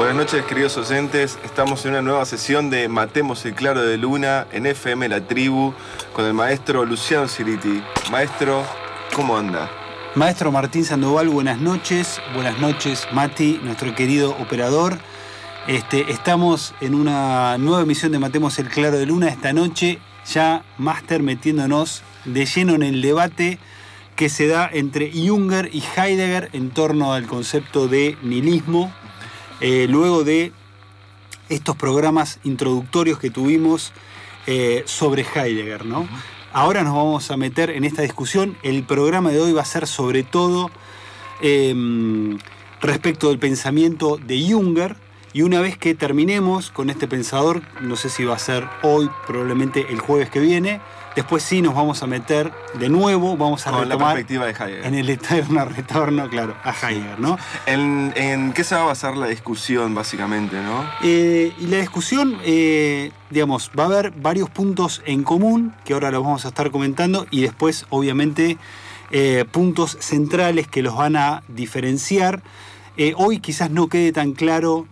Buenas noches, queridos oyentes. Estamos en una nueva sesión de Matemos el Claro de Luna en FM La Tribu con el maestro Luciano Siliti. Maestro, ¿cómo anda? Maestro Martín Sandoval, buenas noches. Buenas noches, Mati, nuestro querido operador. Estamos en una nueva emisión de Matemos el Claro de Luna. Esta noche ya, máster, metiéndonos de lleno en el debate que se da entre Junger y Heidegger en torno al concepto de nihilismo. Luego de estos programas introductorios que tuvimos sobre Heidegger, ¿no? Ahora nos vamos a meter en esta discusión. El programa de hoy va a ser sobre todo respecto del pensamiento de Junger. Y una vez que terminemos con este pensador, no sé si va a ser hoy, probablemente el jueves que viene, después sí nos vamos a meter de nuevo, vamos a con retomar la perspectiva de Heidegger. En el eterno retorno, claro, a Heidegger, ¿no? ¿En qué se va a basar la discusión, básicamente, no? Y la discusión, digamos, va a haber varios puntos en común, que ahora los vamos a estar comentando, y después, obviamente, puntos centrales que los van a diferenciar. Hoy quizás no quede tan claro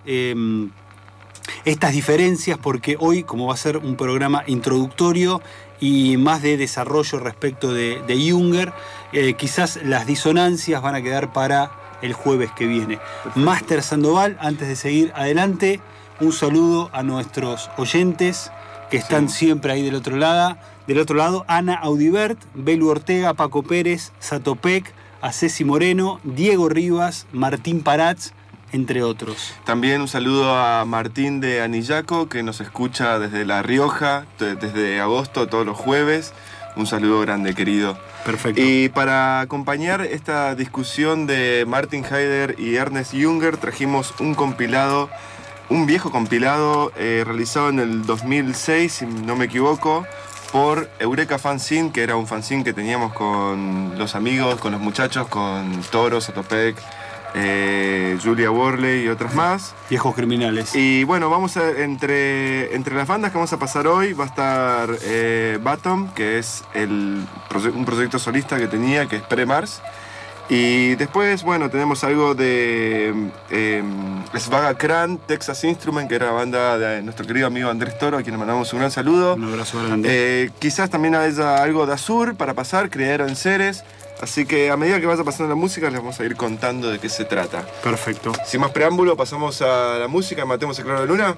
estas diferencias, porque hoy, como va a ser un programa introductorio y más de desarrollo respecto de Junger, quizás las disonancias van a quedar para el jueves que viene. Máster Sandoval, antes de seguir adelante, un saludo a nuestros oyentes que están siempre ahí del otro lado. Ana Audibert, Belu Ortega, Paco Pérez, Satopec, a Ceci Moreno, Diego Rivas, Martín Paratz, entre otros. También un saludo a Martín de Anillaco, que nos escucha desde La Rioja, desde agosto, todos los jueves. Un saludo grande, querido. Perfecto. Y para acompañar esta discusión de Martin Heidegger y Ernest Junger, trajimos un viejo compilado realizado en el 2006, si no me equivoco, por Eureka Fanzine, que era un fanzine que teníamos con los amigos, con los muchachos, con Toro, Satopec, Julia Worley y otros más. Viejos criminales. Y bueno, vamos a, entre las bandas que vamos a pasar hoy va a estar Batom, que es un proyecto solista que tenía, que es Pre-Mars. Y después, bueno, tenemos algo de Svaga Kran, Texas Instrument, que era la banda de nuestro querido amigo Andrés Toro, a quien le mandamos un gran saludo. Un abrazo grande. Quizás también haya algo de Azur para pasar, Criadero en Ceres. Así que a medida que vaya pasando la música, les vamos a ir contando de qué se trata. Perfecto. Sin más preámbulo, pasamos a la música, Matemos el Claro de Luna.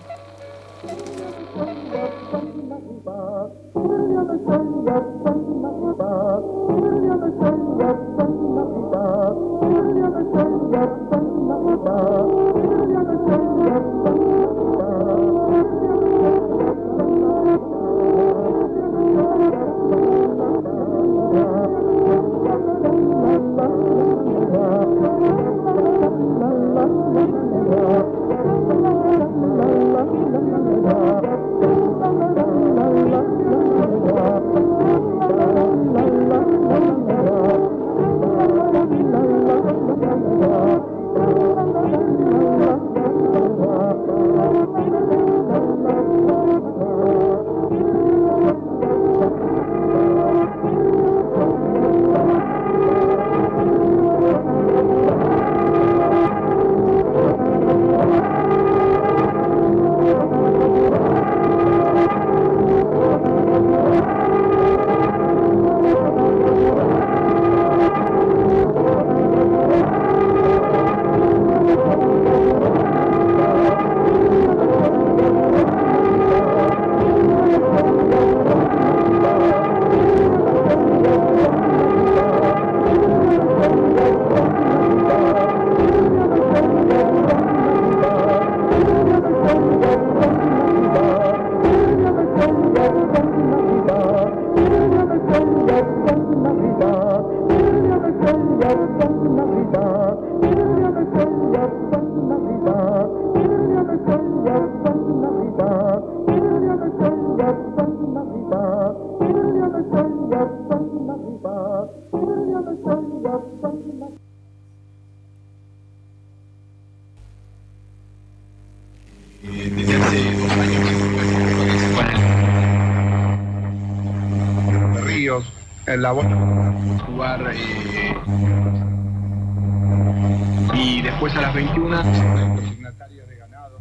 La voz jugar y después a las 21 los signatarios de ganado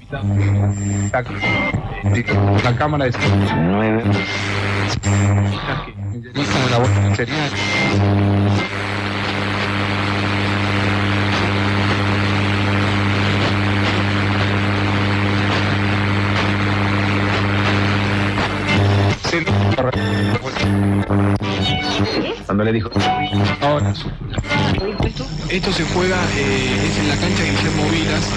La cámara de 9 que la voz sería cuando le dijo ahora esto se juega es en la cancha de Guillermo Vilas.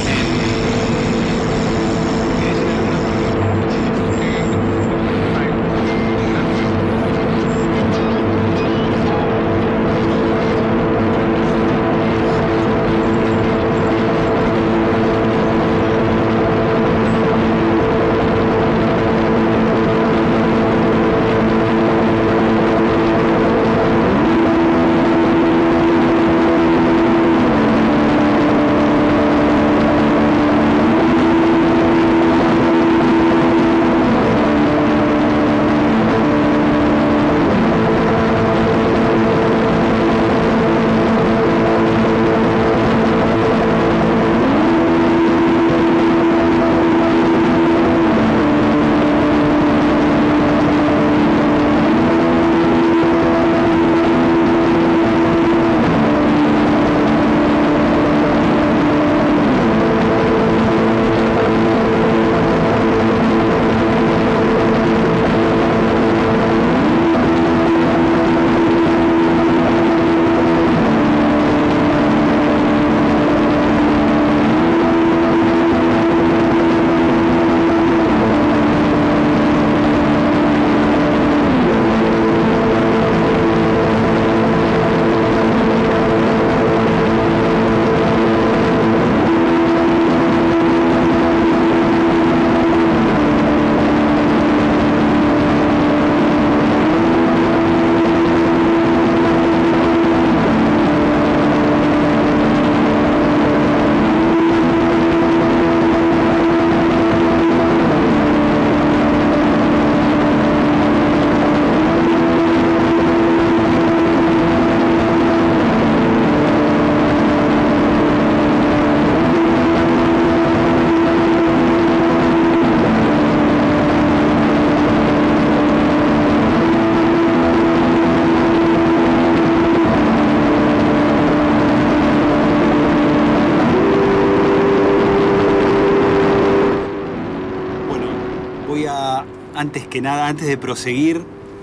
Antes que nada, antes de proseguir,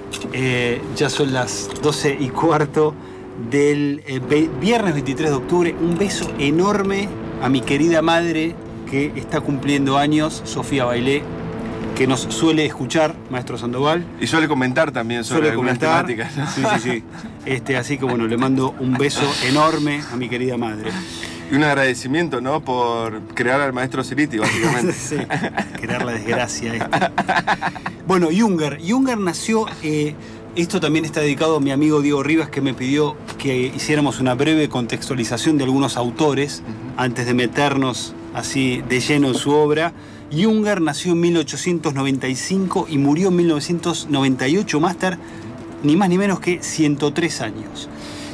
ya son las 12:15 del viernes 23 de octubre. Un beso enorme a mi querida madre que está cumpliendo años, Sofía Bailé, que nos suele escuchar, maestro Sandoval. Y suele comentar también sobre algunas temáticas, ¿no? Sí. Así que bueno, le mando un beso enorme a mi querida madre. Y un agradecimiento, ¿no? Por crear al maestro Ceriti, básicamente. Sí, crear la desgracia esta. Bueno, Junger nació... esto también está dedicado a mi amigo Diego Rivas, que me pidió que hiciéramos una breve contextualización de algunos autores antes de meternos así de lleno en su obra. Junger nació en 1895 y murió en 1998, máster, ni más ni menos que 103 años.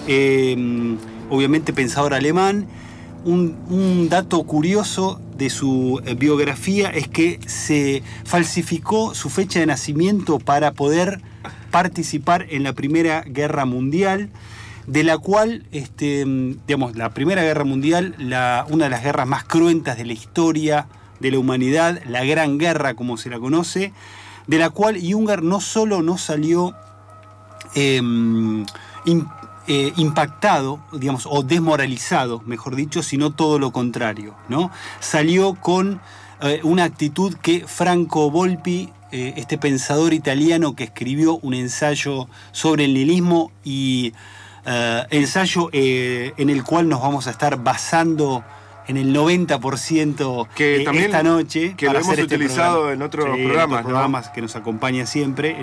Obviamente pensador alemán. Un dato curioso de su biografía es que se falsificó su fecha de nacimiento para poder participar en la Primera Guerra Mundial, de la cual, la Primera Guerra Mundial, una de las guerras más cruentas de la historia de la humanidad, la Gran Guerra como se la conoce, de la cual Junger no solo no salió impactado, digamos, o desmoralizado, mejor dicho, sino todo lo contrario, ¿no? Salió con una actitud que Franco Volpi, este pensador italiano que escribió un ensayo sobre el nihilismo y ensayo en el cual nos vamos a estar basando en el 90% que también, esta noche. Que lo hemos utilizado en otros programas, ¿no? Programas que nos acompañan siempre.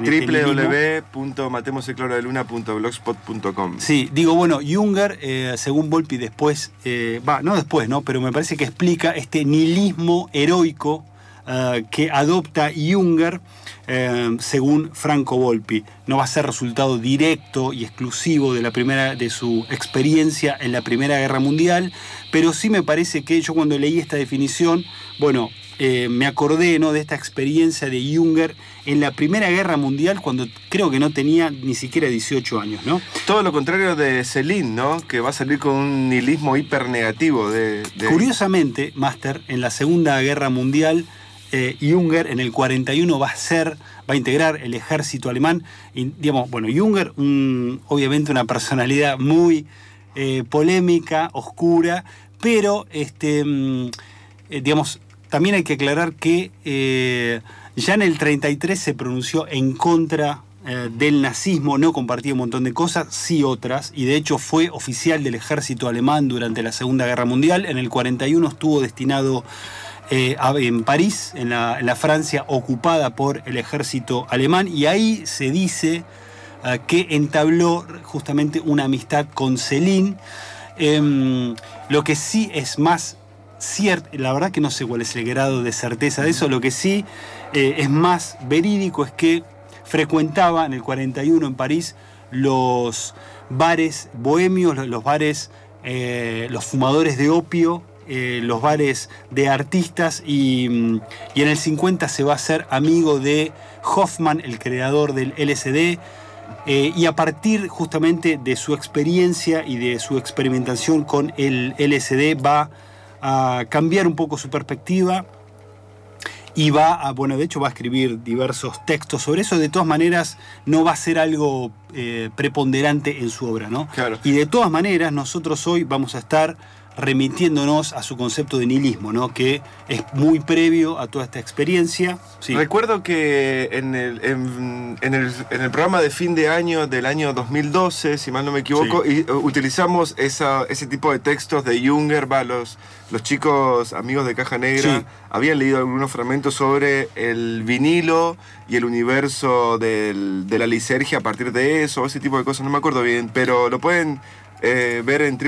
www.matemosecloraluna.blogspot.com. Sí, digo, bueno, Junger, según Volpi después, no después, ¿no? Pero me parece que explica este nihilismo heroico que adopta Junger, según Franco Volpi. No va a ser resultado directo y exclusivo de su experiencia en la Primera Guerra Mundial, pero sí me parece que yo cuando leí esta definición, bueno, me acordé, ¿no?, de esta experiencia de Junger en la Primera Guerra Mundial, cuando creo que no tenía ni siquiera 18 años, ¿no? Todo lo contrario de Céline, ¿no? Que va a salir con un nihilismo hiper negativo. Curiosamente, Master, en la Segunda Guerra Mundial, Junger en el 41 va a integrar el ejército alemán. Y, digamos, bueno, Junger, obviamente una personalidad muy polémica, oscura, pero digamos, también hay que aclarar que ya en el 33 se pronunció en contra del nazismo, no compartía un montón de cosas, sí otras, y de hecho fue oficial del ejército alemán durante la Segunda Guerra Mundial. En el 41 estuvo destinado en París, en la Francia ocupada por el ejército alemán, y ahí se dice que entabló justamente una amistad con Céline. Lo que sí es más cierto, la verdad que no sé cuál es el grado de certeza de eso, lo que sí es más verídico es que frecuentaba en el 41 en París los bares bohemios, los bares, los fumadores de opio, los bares de artistas, y en el 50 se va a hacer amigo de Hoffman, el creador del LSD, y a partir justamente de su experiencia y de su experimentación con el LSD va a cambiar un poco su perspectiva y de hecho va a escribir diversos textos sobre eso. De todas maneras, no va a ser algo preponderante en su obra, ¿no? Claro. Y de todas maneras, nosotros hoy vamos a estar remitiéndonos a su concepto de nihilismo, ¿no?, que es muy previo a toda esta experiencia. Sí. Recuerdo que en el programa de fin de año del año 2012, si mal no me equivoco, Sí. utilizamos ese tipo de textos de Junger. Los chicos amigos de Caja Negra Sí. habían leído algunos fragmentos sobre el vinilo y el universo de la lisergia a partir de eso, ese tipo de cosas, no me acuerdo bien, pero lo pueden ver en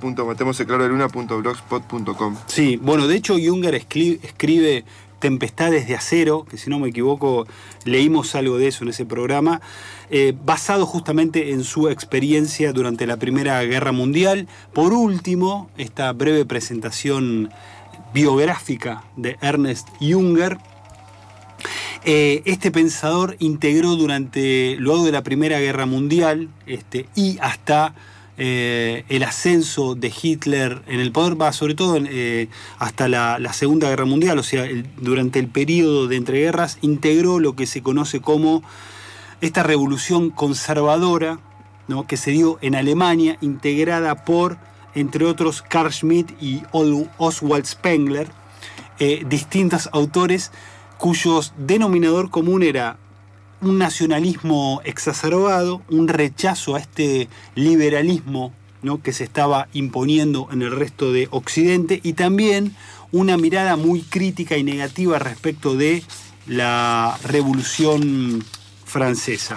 www.matemoseclaro.blogspot.com. Sí, bueno, de hecho Junger escribe Tempestades de Acero, que si no me equivoco leímos algo de eso en ese programa, basado justamente en su experiencia durante la Primera Guerra Mundial. Por último, esta breve presentación biográfica de Ernest Junger. Este pensador integró luego de la Primera Guerra Mundial y hasta el ascenso de Hitler en el poder, sobre todo hasta la Segunda Guerra Mundial, o sea, durante el periodo de entreguerras, integró lo que se conoce como esta revolución conservadora, ¿no?, que se dio en Alemania, integrada por, entre otros, Carl Schmitt y Oswald Spengler, distintos autores cuyos denominador común era un nacionalismo exacerbado, un rechazo a este liberalismo, ¿no?, que se estaba imponiendo en el resto de Occidente, y también una mirada muy crítica y negativa respecto de la Revolución Francesa.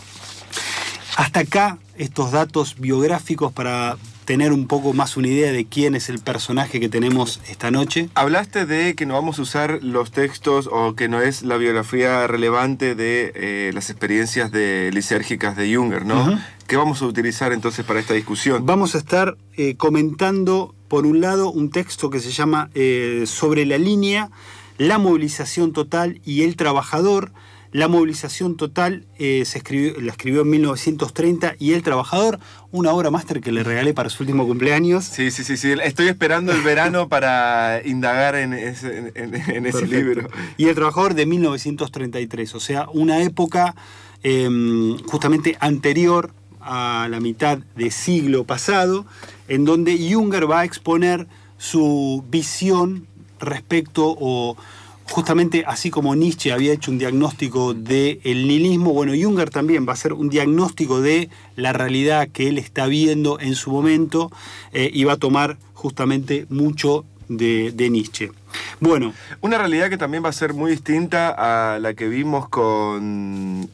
Hasta acá estos datos biográficos para tener un poco más una idea de quién es el personaje que tenemos esta noche. Hablaste de que no vamos a usar los textos o que no es la biografía relevante de las experiencias lisérgicas de Junger, ¿no? Uh-huh. ¿Qué vamos a utilizar entonces para esta discusión? Vamos a estar comentando, por un lado, un texto que se llama Sobre la línea, la movilización total y el trabajador. La movilización total la escribió en 1930, y El trabajador, una obra máster que le regalé para su último cumpleaños. Sí. Estoy esperando el verano para indagar en ese libro. Y El trabajador, de 1933, o sea, una época justamente anterior a la mitad del siglo pasado, en donde Junger va a exponer su visión respecto, o justamente así como Nietzsche había hecho un diagnóstico del nihilismo, bueno, Junger también va a hacer un diagnóstico de la realidad que él está viendo en su momento, y va a tomar justamente mucho de Nietzsche. Bueno, una realidad que también va a ser muy distinta a la que vimos con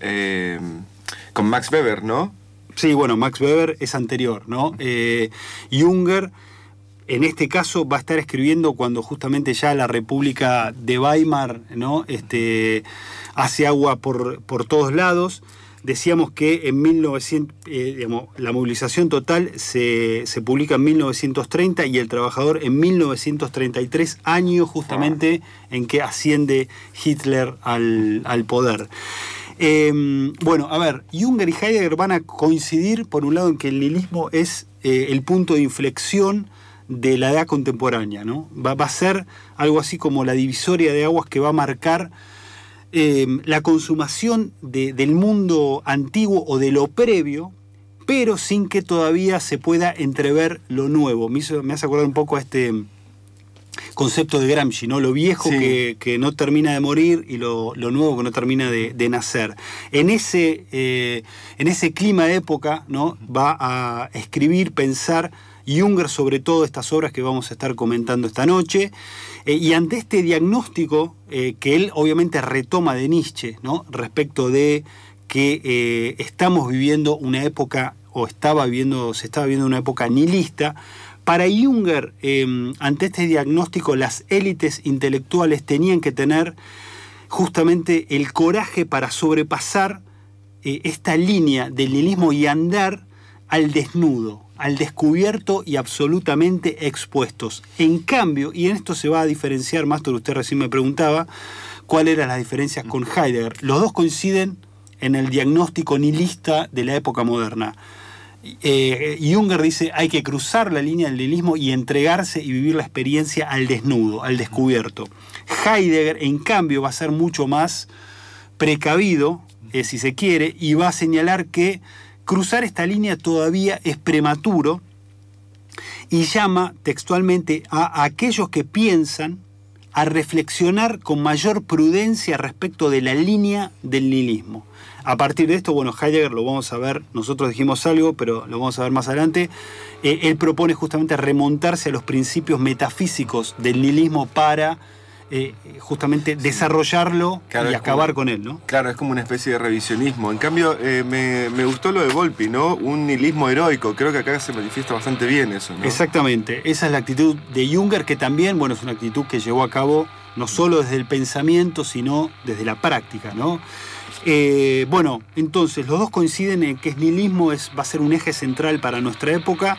Max Weber, ¿no? Sí, bueno, Max Weber es anterior, ¿no? Junger, en este caso, va a estar escribiendo cuando justamente ya la República de Weimar, ¿no?, hace agua por todos lados. decíamos que en 1900, la movilización total se publica en 1930 y El Trabajador en 1933, año justamente en que asciende Hitler al poder. Bueno, a ver, Junger y Heidegger van a coincidir, por un lado, en que el nihilismo es el punto de inflexión de la edad contemporánea, ¿no? Va a ser algo así como la divisoria de aguas que va a marcar la consumación del mundo antiguo o de lo previo, pero sin que todavía se pueda entrever lo nuevo. Me hace acordar un poco a este concepto de Gramsci, ¿no? Lo viejo que no termina de morir y lo nuevo que no termina de nacer. En ese clima de época, ¿no? Va a escribir, pensar Junger sobre todo estas obras que vamos a estar comentando esta noche, y ante este diagnóstico que él obviamente retoma de Nietzsche, ¿no? Respecto de que estamos viviendo una época, o se estaba viviendo una época nihilista. Para Junger, ante este diagnóstico, las élites intelectuales tenían que tener justamente el coraje para sobrepasar esta línea del nihilismo y andar al desnudo, al descubierto y absolutamente expuestos. En cambio, y en esto se va a diferenciar, Mástor, usted recién me preguntaba cuáles eran las diferencias con Heidegger. Los dos coinciden en el diagnóstico nihilista de la época moderna. Junger dice hay que cruzar la línea del nihilismo y entregarse y vivir la experiencia al desnudo, al descubierto. Heidegger, en cambio, va a ser mucho más precavido, si se quiere, y va a señalar que cruzar esta línea todavía es prematuro y llama textualmente a aquellos que piensan a reflexionar con mayor prudencia respecto de la línea del nihilismo. A partir de esto, bueno, Heidegger lo vamos a ver, nosotros dijimos algo, pero lo vamos a ver más adelante. Él propone justamente remontarse a los principios metafísicos del nihilismo para justamente desarrollarlo y acabar con él, ¿no? Claro, es como una especie de revisionismo. En cambio, me gustó lo de Volpi, ¿no? Un nihilismo heroico. Creo que acá se manifiesta bastante bien eso, ¿no? Exactamente. Esa es la actitud de Junger, que también, bueno, es una actitud que llevó a cabo no solo desde el pensamiento, sino desde la práctica, ¿no? Bueno, entonces, los dos coinciden en que el nihilismo va a ser un eje central para nuestra época.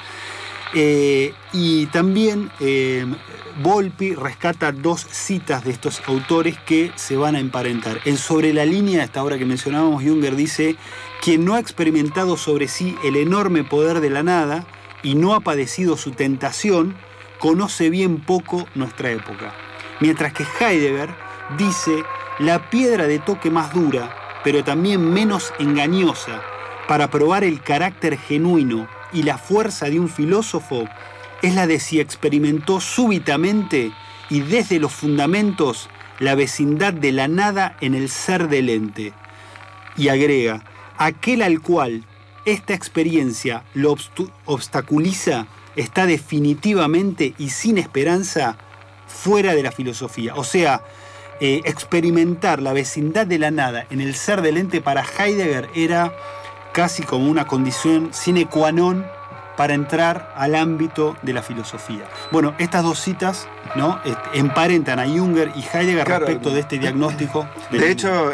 Y también Volpi rescata dos citas de estos autores que se van a emparentar. En Sobre la línea, esta obra que mencionábamos, Junger dice: quien no ha experimentado sobre sí el enorme poder de la nada y no ha padecido su tentación, conoce bien poco nuestra época. Mientras que Heidegger dice: la piedra de toque más dura, pero también menos engañosa, para probar el carácter genuino y la fuerza de un filósofo, es la de si experimentó súbitamente y desde los fundamentos la vecindad de la nada en el ser del ente. Y agrega: aquel al cual esta experiencia lo obstaculiza está definitivamente y sin esperanza fuera de la filosofía. O sea, experimentar la vecindad de la nada en el ser del ente para Heidegger era casi como una condición sine qua non para entrar al ámbito de la filosofía. Bueno, estas dos citas, ¿no? Emparentan a Junger y Heidegger, claro, respecto de este diagnóstico. De hecho,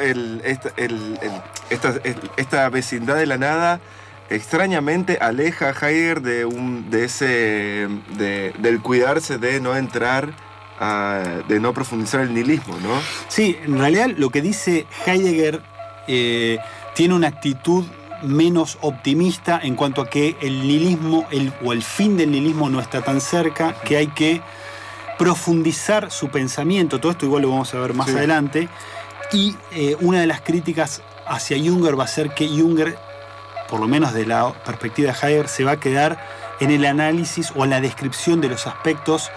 esta vecindad de la nada extrañamente aleja a Heidegger del cuidarse de no entrar, de no profundizar el nihilismo, ¿no? Sí, en realidad lo que dice Heidegger tiene una actitud menos optimista en cuanto a que el nihilismo o el fin del nihilismo no está tan cerca, que hay que profundizar su pensamiento. Todo esto igual lo vamos a ver más adelante. Y una de las críticas hacia Junger va a ser que Junger, por lo menos de la perspectiva de Heidegger, se va a quedar en el análisis o en la descripción de los aspectos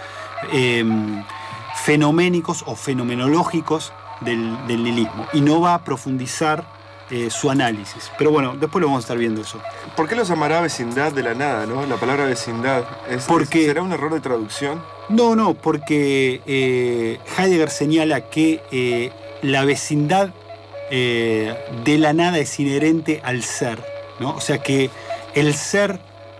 fenoménicos o fenomenológicos del nihilismo, y no va a profundizar su análisis. Pero bueno, después lo vamos a estar viendo eso. ¿Por qué lo llamará vecindad de la nada, no? La palabra vecindad. ¿Será un error de traducción? No, porque Heidegger señala que la vecindad de la nada es inherente al ser, ¿no? O sea que el ser,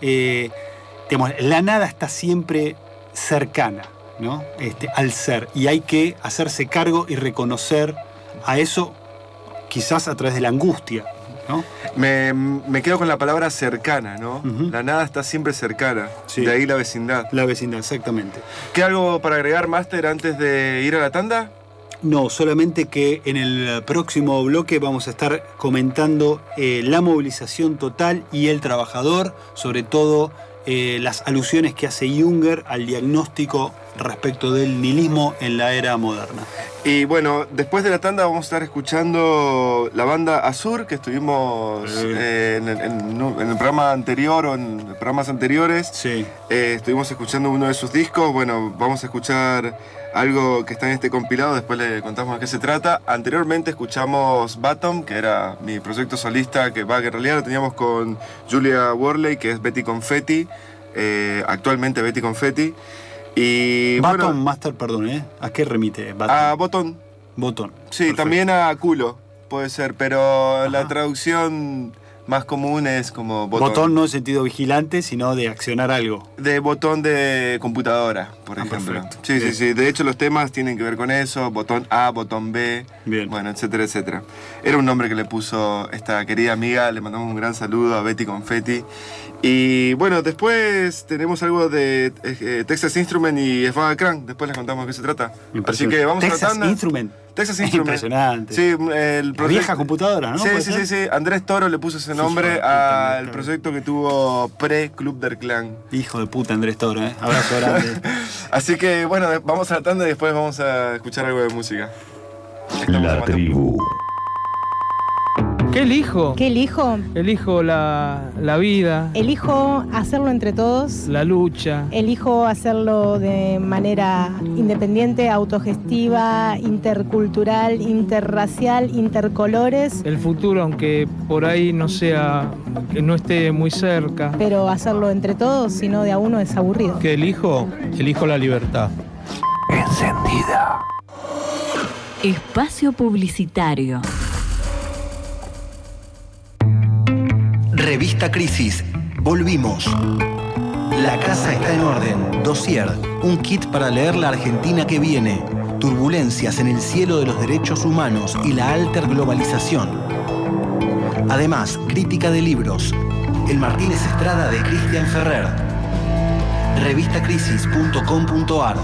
la nada está siempre cercana, ¿no? Al ser, y hay que hacerse cargo y reconocer a eso, quizás a través de la angustia, ¿no? Me quedo con la palabra cercana, ¿no? La nada está siempre cercana. Sí. De ahí la vecindad. La vecindad, exactamente. ¿Qué algo para agregar, Master, antes de ir a la tanda? No, solamente que en el próximo bloque vamos a estar comentando la movilización total y el trabajador, sobre todo las alusiones que hace Junger al diagnóstico respecto del nihilismo en la era moderna. Y bueno, después de la tanda vamos a estar escuchando la banda Azur, que estuvimos en el programa anterior o en programas anteriores. Sí. Estuvimos escuchando uno de sus discos. Bueno, vamos a escuchar algo que está en este compilado, después le contamos de qué se trata. Anteriormente escuchamos Batom, que era mi proyecto solista, que en realidad lo teníamos con Julia Worley, que es Betty Confetti, actualmente Betty Confetti. Y Baton, bueno, Master, perdón, ¿a qué remite? Baton. a Botón. Botón. Sí, Perfecto. también a culo, puede ser, pero la traducción más común es como botón. Botón no en sentido vigilante, sino de accionar algo. De botón de computadora, por ejemplo. Perfecto. Sí, Bien. sí, sí. De hecho, los temas tienen que ver con eso. Botón A, botón B. Bien. Bueno, etcétera, etcétera. Era un nombre que le puso esta querida amiga. Le mandamos un gran saludo a Betty Confetti. Y bueno, después tenemos algo de Texas Instrument y Svaga Crank. Después les contamos de qué se trata. Así que vamos a la Texas tanda. Instrument. Texas Instrument. Impresionante. Sí, La vieja computadora, ¿no? Sí, ¿Puede sí, ser? sí, sí. Andrés Toro le puso ese nombre Hijo de puta, al proyecto que tuvo pre-Club del Clan. Hijo de puta, Andrés Toro, ¿eh? Abrazo grande. Así que bueno, vamos a la tanda y después vamos a escuchar algo de música. Estamos La en tribu. ¿Qué elijo? ¿Qué elijo? Elijo la vida, Elijo hacerlo entre todos. la lucha, Elijo hacerlo de manera independiente, autogestiva, intercultural, interracial, intercolores, el futuro, aunque por ahí no sea, que no esté muy cerca. pero hacerlo entre todos, si no de a uno es aburrido. ¿Qué elijo? Elijo la libertad. Encendida. Espacio publicitario. Revista Crisis. Volvimos. La casa está en orden. Dossier. Un kit para leer la Argentina que viene. Turbulencias en el cielo de los derechos humanos y la alterglobalización. Además, crítica de libros. El Martínez Estrada de Cristian Ferrer. Revistacrisis.com.ar.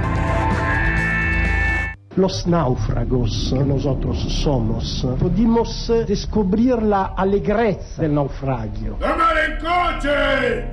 Los náufragos nosotros somos. Pudimos descubrir la alegreza del naufragio. ¡Tomar en coche!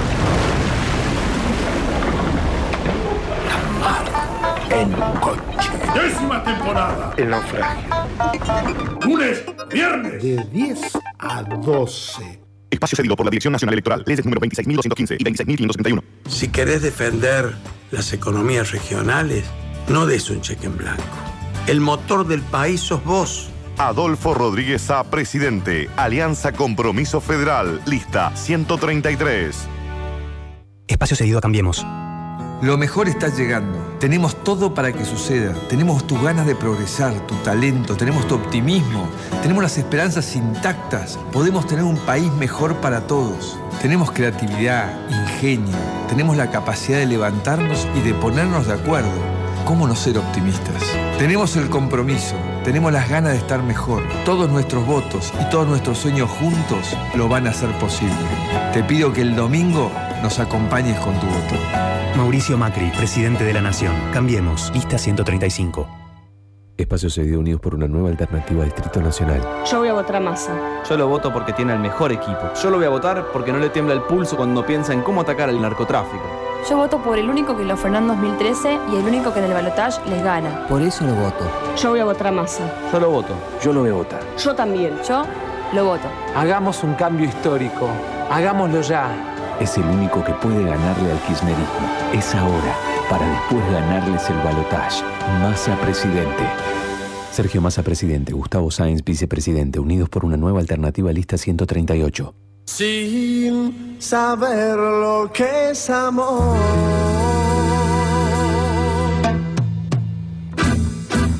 En coche. 10ª temporada. El naufragio. Lunes, viernes. De 10 a 12. Espacio cedido por la Dirección Nacional Electoral, leyes número 26.215 y 26.531. Si querés defender las economías regionales, no des un cheque en blanco. El motor del país sos vos. Adolfo Rodríguez A., presidente. Alianza Compromiso Federal, lista 133. Espacio cedido a Cambiemos. Lo mejor está llegando. Tenemos todo para que suceda. Tenemos tus ganas de progresar, tu talento, tenemos tu optimismo, tenemos las esperanzas intactas. Podemos tener un país mejor para todos. Tenemos creatividad, ingenio, tenemos la capacidad de levantarnos y de ponernos de acuerdo. ¿Cómo no ser optimistas? Tenemos el compromiso, tenemos las ganas de estar mejor. Todos nuestros votos y todos nuestros sueños juntos lo van a hacer posible. Te pido que el domingo nos acompañes con tu voto. Mauricio Macri, presidente de la Nación. Cambiemos. Lista 135. Espacio cedido, Unidos por una nueva alternativa a Distrito Nacional. Yo voy a votar a Massa. Yo lo voto porque tiene el mejor equipo. Yo lo voy a votar porque no le tiembla el pulso cuando piensa en cómo atacar al narcotráfico. Yo voto por el único que lo frenó en 2013 y el único que en el balotaje les gana. Por eso lo voto. Yo voy a votar a Massa. Yo lo voto. Yo lo voy a votar. Yo también. Yo lo voto. Hagamos un cambio histórico. Hagámoslo ya. Es el único que puede ganarle al kirchnerismo. Es ahora, para después ganarles el balotaje. Massa presidente. Sergio Massa presidente, Gustavo Sáenz vicepresidente, Unidos por una nueva alternativa, lista 138. Sin saber lo que es amor.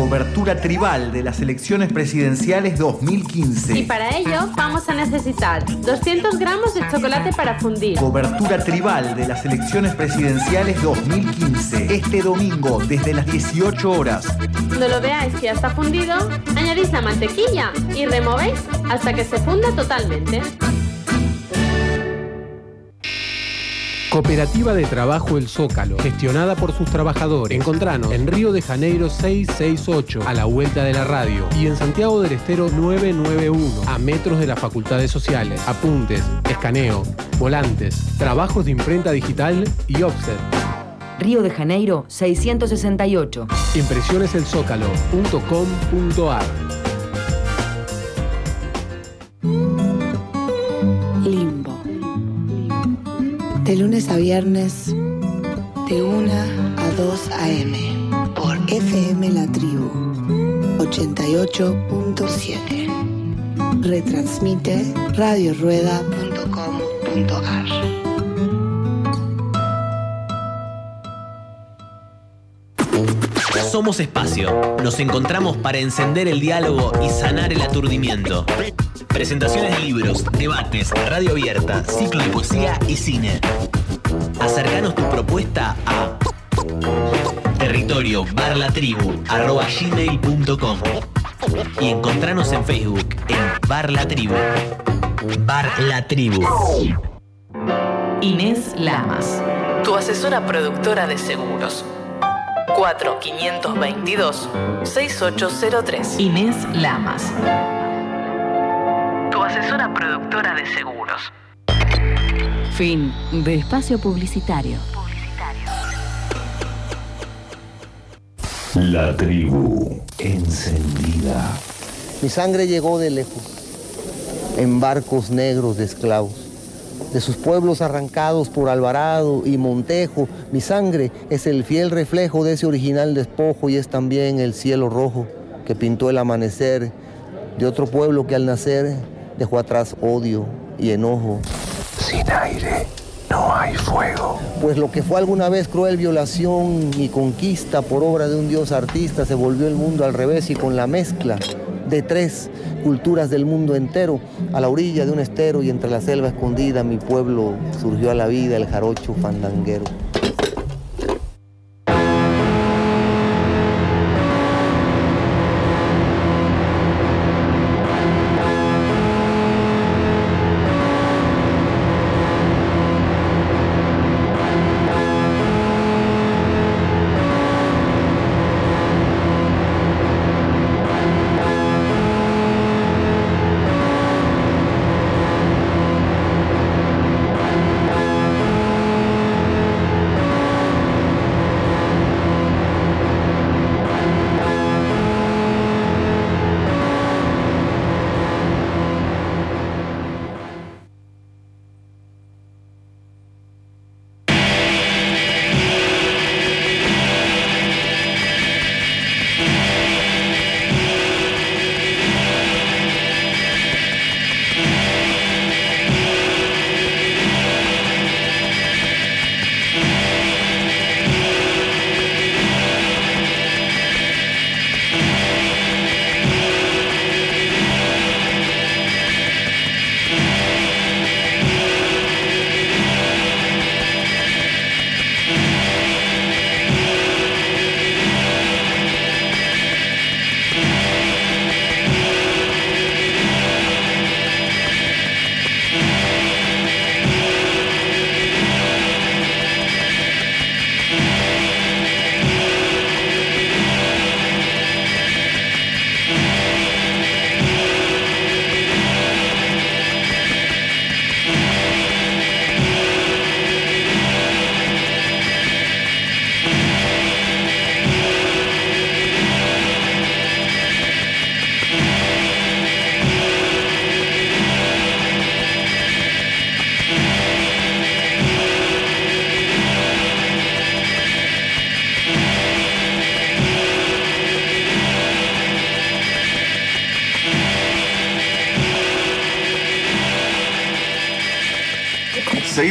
Cobertura tribal de las elecciones presidenciales 2015. Y para ello vamos a necesitar 200 gramos de chocolate para fundir. Cobertura tribal de las elecciones presidenciales 2015. Este domingo desde las 18 horas. Cuando lo veáis que ya está fundido, añadís la mantequilla y removéis hasta que se funda totalmente. Cooperativa de Trabajo El Zócalo, gestionada por sus trabajadores. Encontranos en Río de Janeiro 668, a la vuelta de la radio, y en Santiago del Estero 991, a metros de las facultades sociales. Apuntes, escaneo, volantes, trabajos de imprenta digital y offset. Río de Janeiro 668. Impresioneselzócalo.com.ar. Limbo. De lunes a viernes, de 1 a 2 a.m. por FM La Tribu 88.7. Retransmite radiorueda.com.ar. Somos Espacio. Nos encontramos para encender el diálogo y sanar el aturdimiento. Presentaciones de libros, debates, radio abierta, ciclo de poesía y cine. Acercanos tu propuesta a territorio@gmail.com y encontranos en Facebook en Bar La Tribu. Bar La Tribu. Inés Lamas, tu asesora productora de seguros. 4522-6803. Inés Lamas, tu asesora productora de seguros. Fin de espacio publicitario. La tribu encendida. Mi sangre llegó de lejos, en barcos negros de esclavos, de sus pueblos arrancados por Alvarado y Montejo. Mi sangre es el fiel reflejo de ese original despojo y es también el cielo rojo que pintó el amanecer de otro pueblo que al nacer dejó atrás odio y enojo. Sin aire no hay fuego. Pues lo que fue alguna vez cruel violación y conquista por obra de un dios artista se volvió el mundo al revés y con la mezcla de 3 culturas del mundo entero, a la orilla de un estero y entre la selva escondida mi pueblo surgió a la vida el jarocho fandanguero.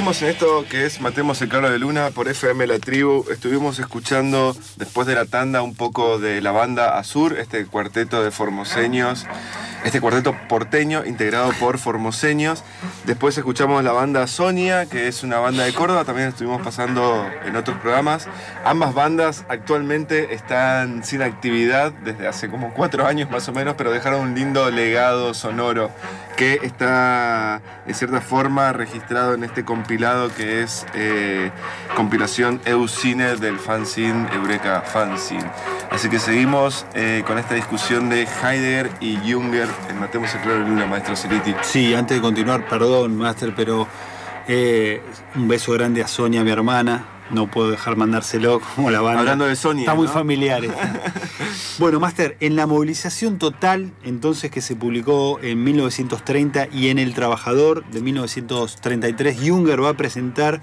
Seguimos en esto que es Matemos el Claro de Luna por FM La Tribu. Estuvimos escuchando después de la tanda un poco de la banda Azur, este cuarteto de formoseños, este cuarteto porteño integrado por formoseños. Después escuchamos la banda Sonia, que es una banda de Córdoba, también estuvimos pasando en otros programas. Ambas bandas actualmente están sin actividad desde hace como 4 años más o menos, pero dejaron un lindo legado sonoro que está de cierta forma registrado en este compilado que es compilación Eucine del fanzine Eureka Fanzine. Así que seguimos con esta discusión de Heidegger y Junger en Matemos el Claro de Luna, maestro Ceriti. Sí, antes de continuar, perdón, máster, pero un beso grande a Sonia, mi hermana. No puedo dejar mandárselo como la banda. Hablando de Sonia, está muy ¿no? familiar. Bueno, máster, en la movilización total, entonces, que se publicó en 1930 y en El Trabajador de 1933, Junger va a presentar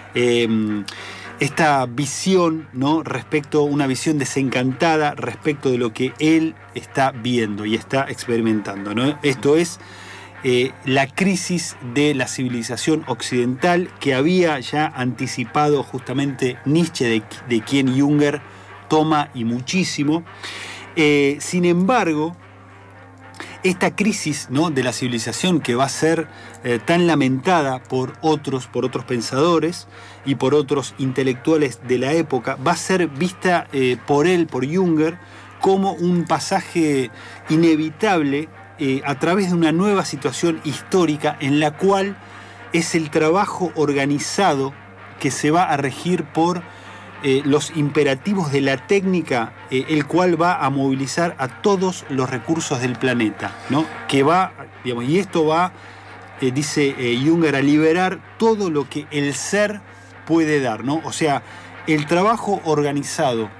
esta visión, ¿no? Una visión desencantada respecto de lo que él está viendo y está experimentando, ¿no? Esto es la crisis de la civilización occidental que había ya anticipado justamente Nietzsche, de quien Junger toma y muchísimo. Sin embargo, esta crisis, ¿no?, de la civilización, que va a ser tan lamentada por otros pensadores y por otros intelectuales de la época, va a ser vista por Junger, como un pasaje inevitable a través de una nueva situación histórica en la cual es el trabajo organizado que se va a regir por los imperativos de la técnica, el cual va a movilizar a todos los recursos del planeta, ¿no? Que va, digamos, y esto va, dice Junger, a liberar todo lo que el ser puede dar, ¿no? O sea, el trabajo organizado,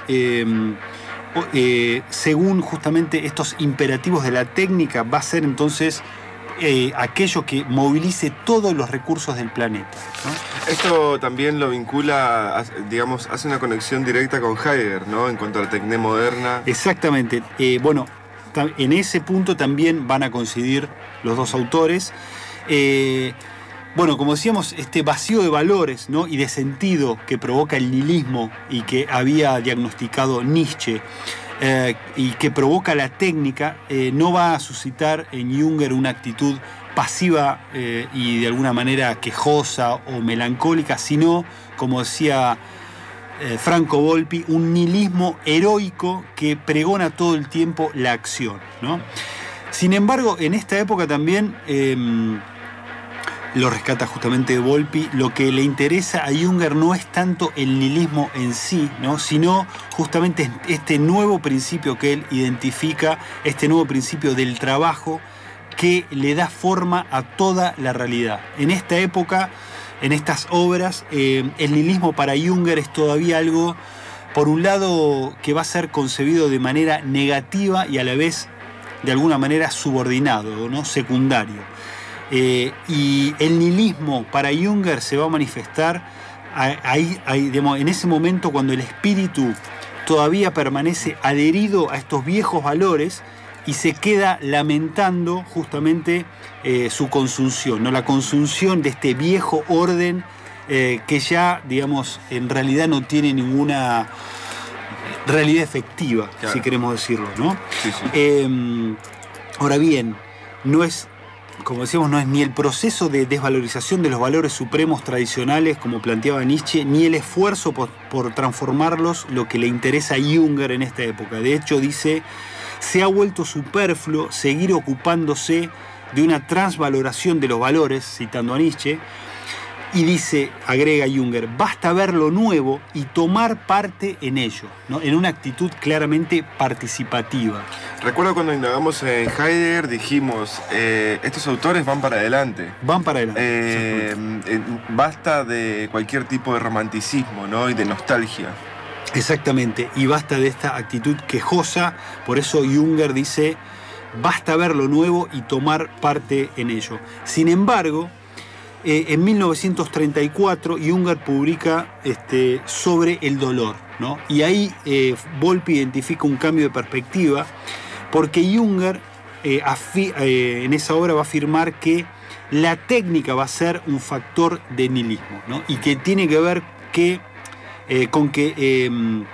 según justamente estos imperativos de la técnica, va a ser entonces aquello que movilice todos los recursos del planeta, ¿no? Esto también lo vincula, digamos, hace una conexión directa con Heidegger, ¿no? En cuanto a la tecné moderna. Exactamente. Bueno, en ese punto también van a coincidir los dos autores. Bueno, como decíamos, este vacío de valores, ¿no?, y de sentido que provoca el nihilismo y que había diagnosticado Nietzsche, y que provoca la técnica, no va a suscitar en Junger una actitud pasiva y de alguna manera quejosa o melancólica, sino, como decía Franco Volpi, un nihilismo heroico que pregona todo el tiempo la acción, ¿no? Sin embargo, en esta época también lo rescata justamente Volpi, lo que le interesa a Junger no es tanto el nihilismo en sí, ¿no?, sino justamente este nuevo principio que él identifica, este nuevo principio del trabajo que le da forma a toda la realidad. En esta época, en estas obras, el nihilismo para Junger es todavía algo, por un lado, que va a ser concebido de manera negativa y a la vez, de alguna manera, subordinado, ¿no?, secundario. Y el nihilismo para Junger se va a manifestar digamos, en ese momento cuando el espíritu todavía permanece adherido a estos viejos valores y se queda lamentando justamente su consunción, ¿no?, la consunción de este viejo orden que ya, digamos, en realidad no tiene ninguna realidad efectiva, claro, si queremos decirlo, ¿no? Sí, sí. Ahora bien, no es, como decíamos, no es ni el proceso de desvalorización de los valores supremos tradicionales, como planteaba Nietzsche, ni el esfuerzo por transformarlos lo que le interesa a Junger en esta época. De hecho, dice, se ha vuelto superfluo seguir ocupándose de una transvaloración de los valores, citando a Nietzsche, y dice, agrega Junger, basta ver lo nuevo y tomar parte en ello, ¿no?, en una actitud claramente participativa. Recuerdo cuando indagamos en Heidegger, dijimos, estos autores van para adelante. Van para adelante. Basta de cualquier tipo de romanticismo, ¿no?, y de nostalgia. Exactamente, y basta de esta actitud quejosa, por eso Junger dice, basta ver lo nuevo y tomar parte en ello. Sin embargo, en 1934 Junger publica sobre el dolor, ¿no? Y ahí Volpi identifica un cambio de perspectiva, porque Junger en esa obra va a afirmar que la técnica va a ser un factor de nihilismo, ¿no? Y que tiene que ver con que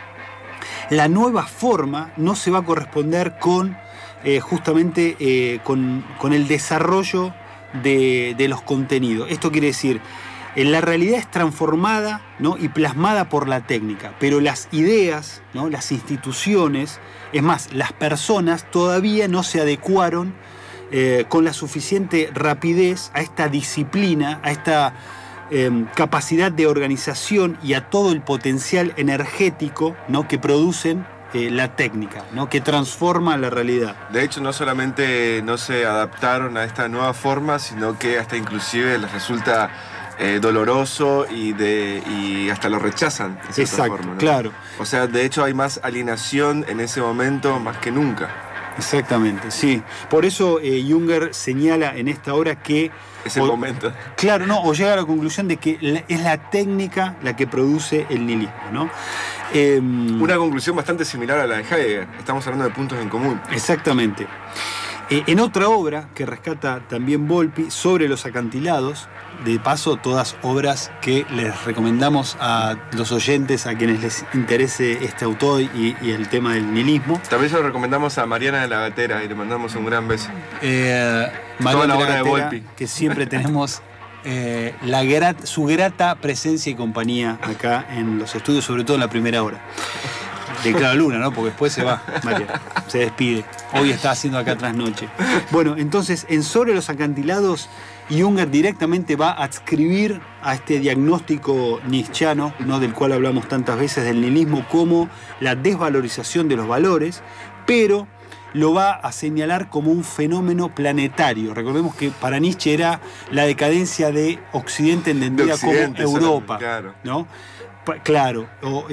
la nueva forma no se va a corresponder con justamente con el desarrollo de los contenidos. Esto quiere decir, la realidad es transformada, ¿no? Y plasmada por la técnica, pero las ideas, ¿no? Las instituciones, es más, las personas todavía no se adecuaron con la suficiente rapidez a esta disciplina, a esta capacidad de organización y a todo el potencial energético, ¿no? Que producen la técnica, ¿no? Que transforma la realidad. De hecho, no solamente no se adaptaron a esta nueva forma, sino que hasta inclusive les resulta doloroso y hasta lo rechazan de cierta Exacto, forma, ¿no? claro. O sea, de hecho hay más alienación en ese momento más que nunca. Exactamente, sí. Por eso Junger señala en esta obra que... Es el momento. Claro, no, o llega a la conclusión de que es la técnica la que produce el nihilismo, ¿no? Una conclusión bastante similar a la de Heidegger. Estamos hablando de puntos en común. Exactamente. En otra obra que rescata también Volpi, Sobre los acantilados, de paso, todas obras que les recomendamos a los oyentes, a quienes les interese este autor y el tema del nihilismo. También se lo recomendamos a Mariana de la Gatera y le mandamos un gran beso. Mariana de la Gatera, que siempre tenemos su grata presencia y compañía acá en los estudios, sobre todo en la primera hora. De Claro Luna, ¿no? Porque después se va, Mariana, se despide. Hoy está haciendo acá trasnoche. Bueno, entonces, en Sobre los acantilados, Junger directamente va a adscribir a este diagnóstico nietzscheano, ¿no? Del cual hablamos tantas veces, del nihilismo, como la desvalorización de los valores, pero lo va a señalar como un fenómeno planetario. Recordemos que para Nietzsche era la decadencia de Occidente entendida como Europa, claro. ¿no? Claro.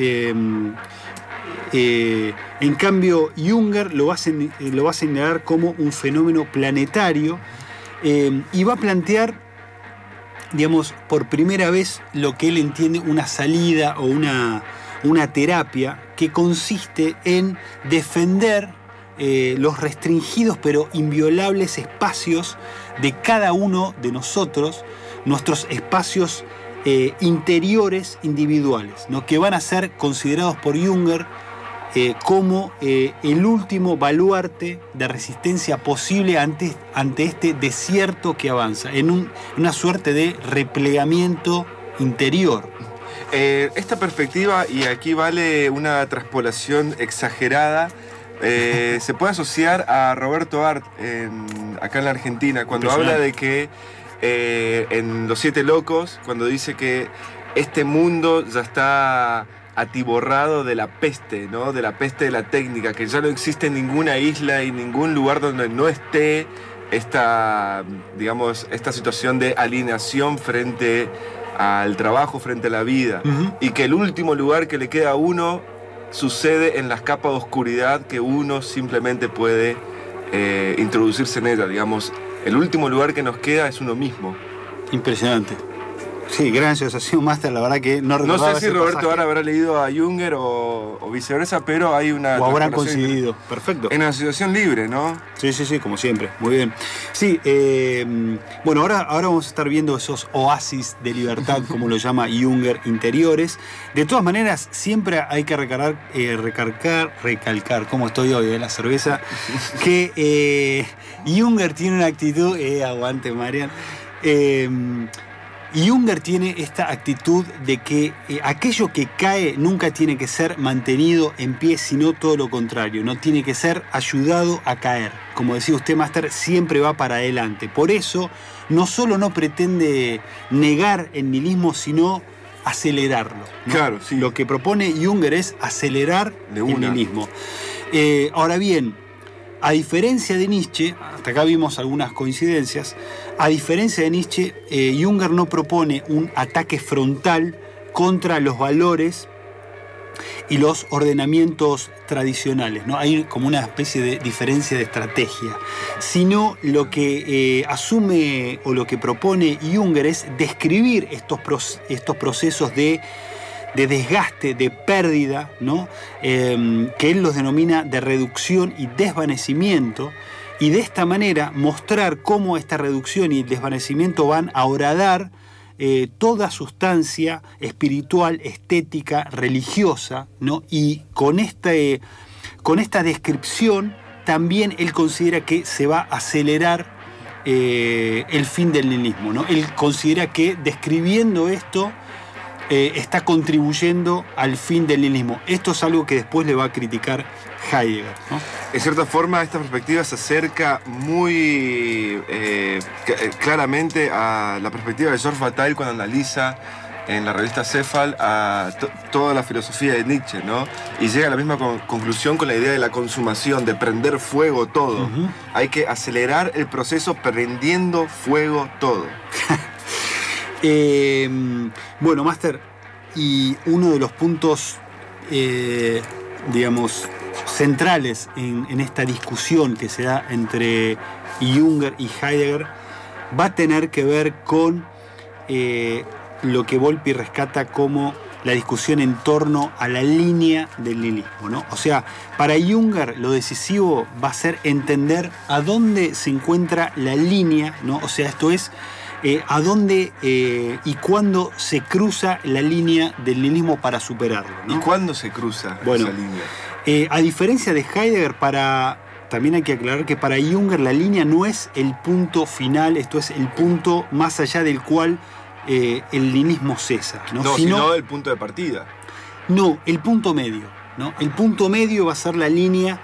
En cambio, Junger lo va a señalar como un fenómeno planetario y va a plantear, digamos, por primera vez lo que él entiende una salida o una terapia que consiste en defender los restringidos pero inviolables espacios de cada uno de nosotros, nuestros espacios interiores individuales, ¿no? Que van a ser considerados por Junger como el último baluarte de resistencia posible ante este desierto que avanza, en una suerte de replegamiento interior. Esta perspectiva, y aquí vale una traspolación exagerada, se puede asociar a Roberto Arlt acá en la Argentina, cuando habla de que en Los Siete Locos, cuando dice que este mundo ya está atiborrado de la peste, ¿no? De la peste de la técnica, que ya no existe ninguna isla y ningún lugar donde no esté esta situación de alienación frente al trabajo, frente a la vida. Uh-huh. Y que el último lugar que le queda a uno sucede en las capas de oscuridad que uno simplemente puede introducirse en ella, digamos. El último lugar que nos queda es uno mismo. Impresionante. Sí, gran asociación, Master, la verdad que no recordaba. No sé si Roberto ahora habrá leído a Junger o viceversa, pero hay una... O habrán coincidido, perfecto. En asociación libre, ¿no? Sí, como siempre, muy bien. Sí, bueno, ahora vamos a estar viendo esos oasis de libertad, como lo llama Junger, interiores. De todas maneras, siempre hay que recalcar, como estoy hoy, la cerveza, que Junger tiene una actitud, aguante Marian, Junger tiene esta actitud de que aquello que cae nunca tiene que ser mantenido en pie, sino todo lo contrario, no tiene que ser ayudado a caer. Como decía usted, Master, siempre va para adelante. Por eso, no solo no pretende negar el nihilismo, sino acelerarlo, ¿no? Claro, sí. Lo que propone Junger es acelerar el nihilismo. Ahora bien, a diferencia de Nietzsche, hasta acá vimos algunas coincidencias, a diferencia de Nietzsche, Junger no propone un ataque frontal contra los valores y los ordenamientos tradicionales, ¿no? Hay como una especie de diferencia de estrategia, sino lo que asume o lo que propone Junger es describir estos procesos de desgaste, de pérdida, ¿no? Que él los denomina de reducción y desvanecimiento, y de esta manera mostrar cómo esta reducción y el desvanecimiento van a horadar toda sustancia espiritual, estética, religiosa, ¿no? Y con esta descripción también él considera que se va a acelerar el fin del nihilismo, ¿no? Él considera que describiendo esto está contribuyendo al fin del nihilismo. Esto es algo que después le va a criticar Heidegger, ¿no? En cierta forma, esta perspectiva se acerca muy claramente a la perspectiva de George Bataille cuando analiza en la revista Cephal a toda la filosofía de Nietzsche, ¿no? Y llega a la misma conclusión con la idea de la consumación, de prender fuego todo. Uh-huh. Hay que acelerar el proceso prendiendo fuego todo. Bueno, Máster, y uno de los puntos, digamos, centrales en esta discusión que se da entre Junger y Heidegger va a tener que ver con lo que Volpi rescata como la discusión en torno a la línea del nihilismo, ¿no? O sea, para Junger lo decisivo va a ser entender a dónde se encuentra la línea, ¿no? O sea, esto es a dónde y cuándo se cruza la línea del nihilismo para superarlo, ¿no? ¿Y cuándo se cruza esa línea? A diferencia de Heidegger, también hay que aclarar que para Junger la línea no es el punto final, esto es el punto más allá del cual el nihilismo cesa, ¿no? Sino el punto de partida. No, el punto medio, ¿no? El punto medio va a ser la línea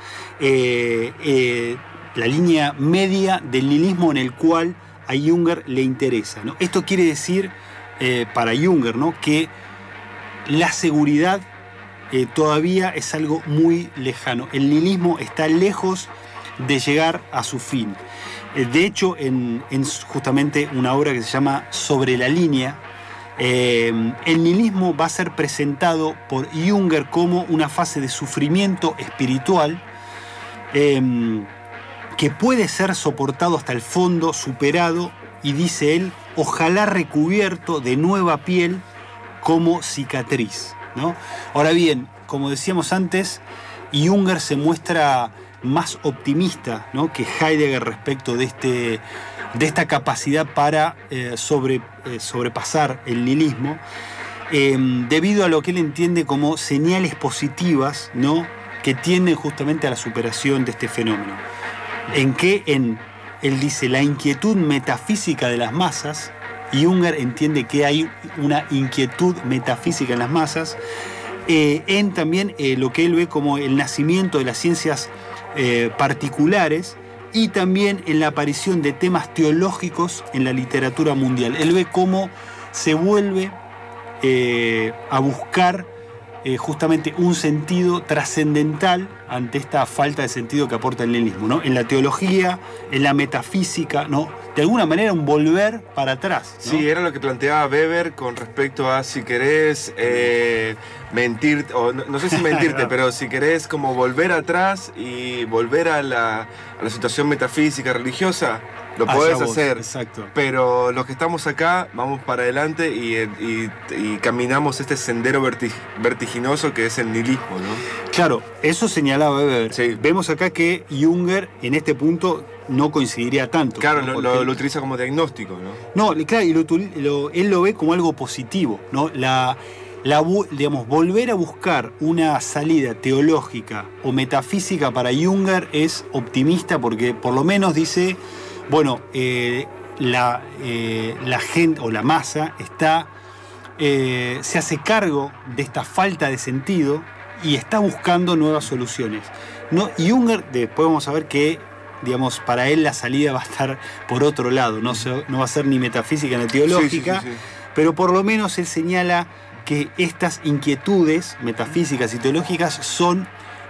media del nihilismo en el cual a Junger le interesa, ¿no? Esto quiere decir, para Junger, ¿no?, que la seguridad todavía es algo muy lejano. El nihilismo está lejos de llegar a su fin. De hecho, en justamente una obra que se llama Sobre la línea, el nihilismo va a ser presentado por Junger como una fase de sufrimiento espiritual que puede ser soportado hasta el fondo, superado, y dice él, ojalá recubierto de nueva piel como cicatriz, ¿no? Ahora bien, como decíamos antes, Junger se muestra más optimista, ¿no?, que Heidegger respecto de esta capacidad para sobrepasar el nihilismo, debido a lo que él entiende como señales positivas, ¿no?, que tienden justamente a la superación de este fenómeno. Él dice la inquietud metafísica de las masas, y Junger entiende que hay una inquietud metafísica en las masas, en también lo que él ve como el nacimiento de las ciencias particulares y también en la aparición de temas teológicos en la literatura mundial. Él ve cómo se vuelve a buscar justamente un sentido trascendental ante esta falta de sentido que aporta el nihilismo, ¿no? En la teología, en la metafísica, ¿no? De alguna manera un volver para atrás, ¿no? Sí, era lo que planteaba Weber con respecto a si querés mentir, o no sé si mentirte, pero si querés como volver atrás y volver a la situación metafísica, religiosa, lo podés hacer. Exacto. Pero los que estamos acá vamos para adelante y caminamos este sendero vertiginoso que es el nihilismo, ¿no? Claro, eso señalaba Weber. Sí. Vemos acá que Junger en este punto no coincidiría tanto. Claro, ¿no? lo utiliza como diagnóstico, ¿no? No, claro, y él lo ve como algo positivo, ¿no? Digamos, volver a buscar una salida teológica o metafísica para Junger es optimista porque por lo menos dice, bueno, la gente o la masa se hace cargo de esta falta de sentido y está buscando nuevas soluciones, ¿no? Y Junger, después vamos a ver que, digamos, para él la salida va a estar por otro lado, no va a ser ni metafísica ni teológica, sí. Pero por lo menos él señala que estas inquietudes metafísicas y teológicas son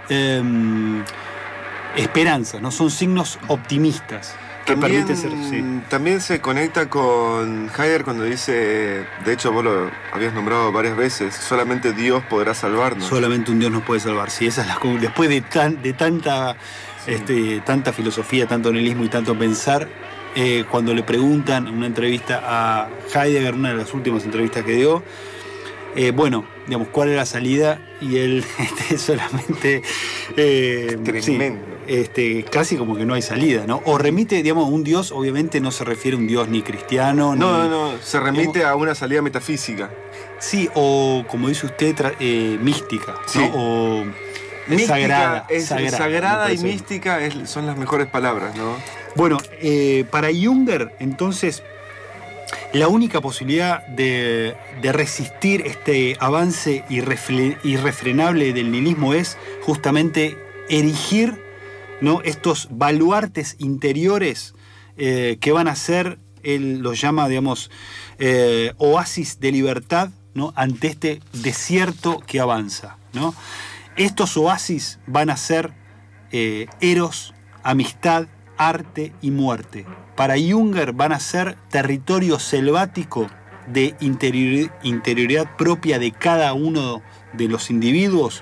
esperanzas, ¿no? Son signos optimistas. También se conecta con Heidegger cuando dice, de hecho vos lo habías nombrado varias veces, solamente Dios podrá salvarnos. Solamente un Dios nos puede salvar, sí, esa es después de tanta, tanta filosofía, tanto nihilismo y tanto pensar, cuando le preguntan en una entrevista a Heidegger, una de las últimas entrevistas que dio, bueno, digamos, ¿cuál es la salida? Y él solamente... Tremendo. casi como que no hay salida, ¿no? O remite, digamos, un Dios, obviamente no se refiere a un Dios ni cristiano, no, se remite a una salida metafísica. Sí, o como dice usted, mística, sí. ¿no? O mística, sagrada y mística son las mejores palabras, ¿no? Bueno, para Junger, entonces, la única posibilidad de resistir este avance irrefrenable del nihilismo es justamente erigir, ¿no?, estos baluartes interiores que van a ser, él los llama, digamos, oasis de libertad, ¿no?, ante este desierto que avanza, ¿no? Estos oasis van a ser eros, amistad, arte y muerte. Para Junger van a ser territorio selvático de interioridad propia de cada uno de los individuos,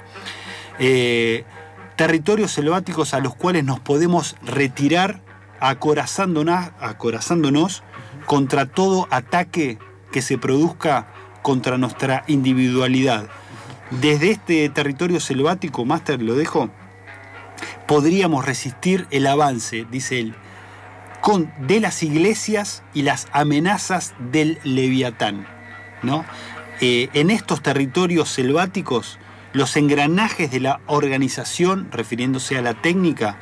territorios selváticos a los cuales nos podemos retirar acorazándonos contra todo ataque que se produzca contra nuestra individualidad. Desde este territorio selvático, Máster, lo dejo, podríamos resistir el avance, dice él, de las iglesias y las amenazas del Leviatán, ¿no? En estos territorios selváticos, los engranajes de la organización, refiriéndose a la técnica,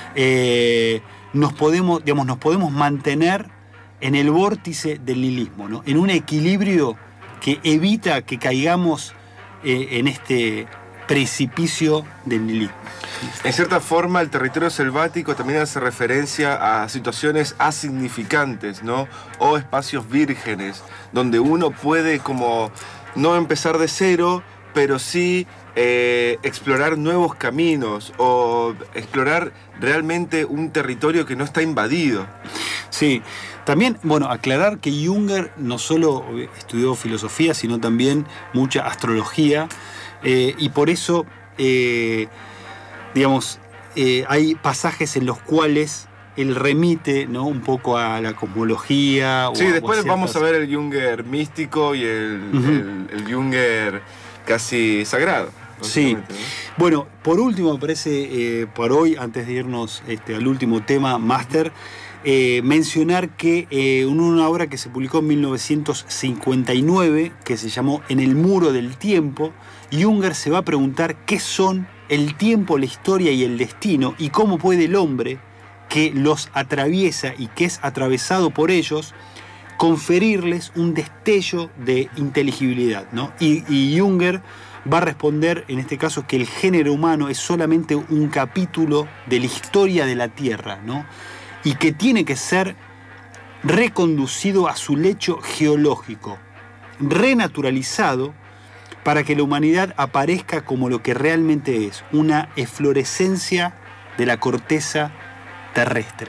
nos podemos mantener en el vórtice del nihilismo, ¿no?, en un equilibrio que evita que caigamos en este precipicio del nihilismo. En cierta forma, el territorio selvático también hace referencia a situaciones asignificantes, ¿no?, o espacios vírgenes, donde uno puede como no empezar de cero, pero sí explorar nuevos caminos o explorar realmente un territorio que no está invadido. Sí, también, bueno, aclarar que Junger no solo estudió filosofía, sino también mucha astrología, y por eso, digamos, hay pasajes en los cuales él remite, ¿no?, un poco a la cosmología. Sí, después vamos a ver el Junger místico y el Junger casi sagrado. Sí. Bueno, por último, me parece, para hoy, antes de irnos al último tema, Máster, mencionar que en una obra que se publicó en 1959, que se llamó En el muro del tiempo, Junger se va a preguntar qué son el tiempo, la historia y el destino, y cómo puede el hombre que los atraviesa y que es atravesado por ellos conferirles un destello de inteligibilidad, ¿no? Y Junger va a responder, en este caso, que el género humano es solamente un capítulo de la historia de la Tierra, ¿no?, y que tiene que ser reconducido a su lecho geológico, renaturalizado, para que la humanidad aparezca como lo que realmente es, una eflorescencia de la corteza terrestre.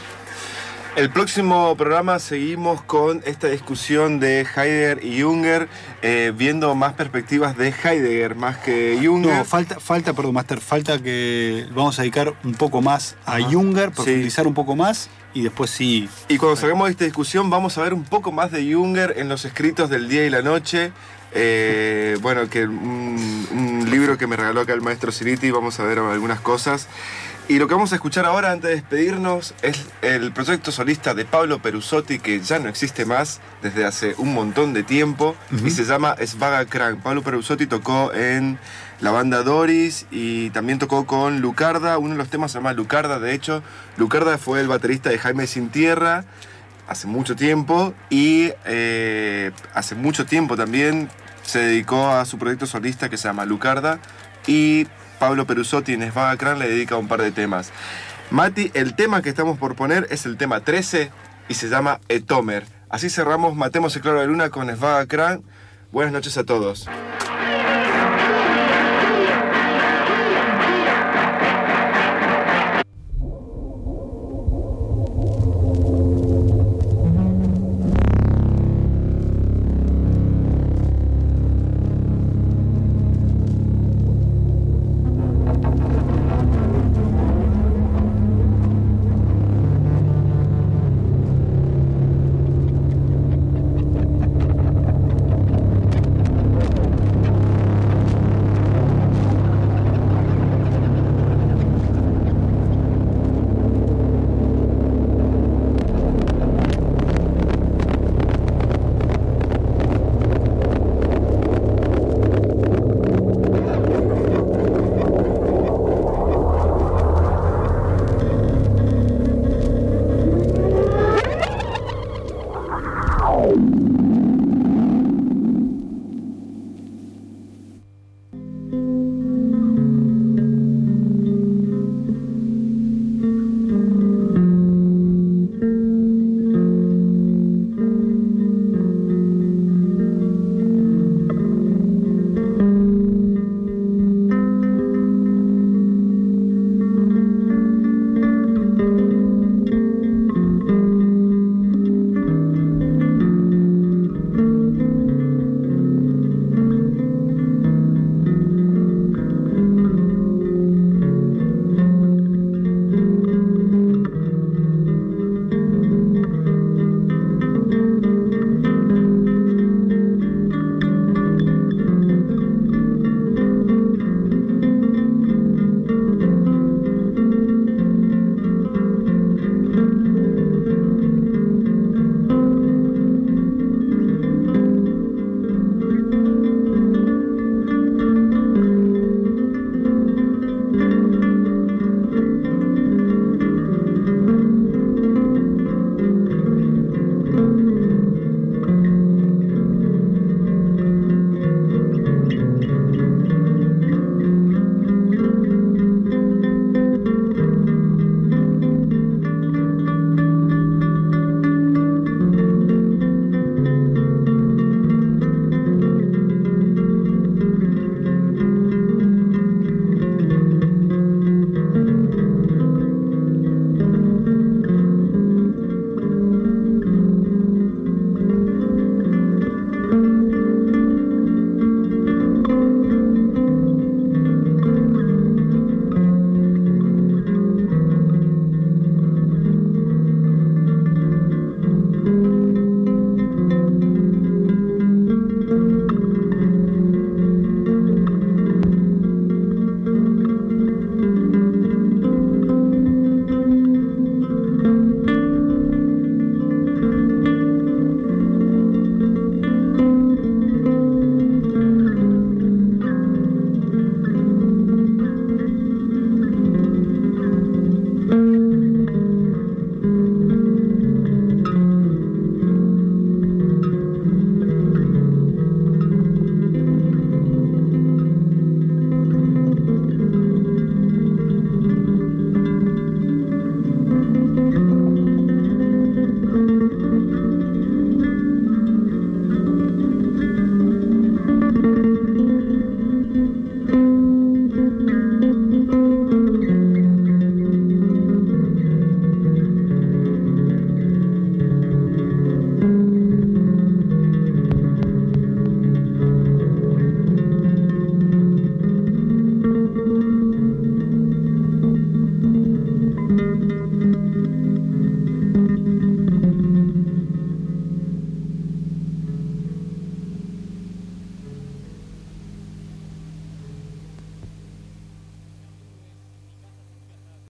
El próximo programa seguimos con esta discusión de Heidegger y Junger, viendo más perspectivas de Heidegger más que Junger. No, perdón, Máster, falta que vamos a dedicar un poco más a Junger, profundizar un poco más y después sí. Y cuando salgamos de esta discusión vamos a ver un poco más de Junger en los escritos del día y la noche. Bueno, que un libro que me regaló acá el maestro Ciriti, vamos a ver algunas cosas. Y lo que vamos a escuchar ahora, antes de despedirnos, es el proyecto solista de Pablo Perusotti, que ya no existe más desde hace un montón de tiempo, y se llama Svaga Krank. Pablo Perusotti tocó en la banda Doris y también tocó con Lucarda. Uno de los temas se llama Lucarda, de hecho. Lucarda fue el baterista de Jaime Sin Tierra hace mucho tiempo, y hace mucho tiempo también se dedicó a su proyecto solista que se llama Lucarda, y Pablo Perusotti en Svaga Krank le dedica un par de temas. Mati, el tema que estamos por poner es el tema 13 y se llama Etomer. Así cerramos Matemos el Claro de Luna con Svaga Krank. Buenas noches a todos.